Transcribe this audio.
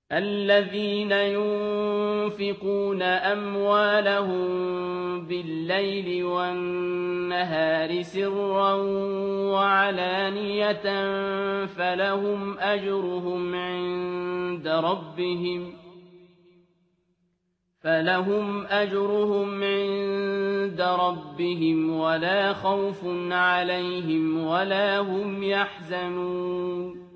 الذين ينفقون أموالهم بالليل والنهار سرا وعلانية فلهم أجرهم عند ربهم ولا خوف عليهم ولا هم يحزنون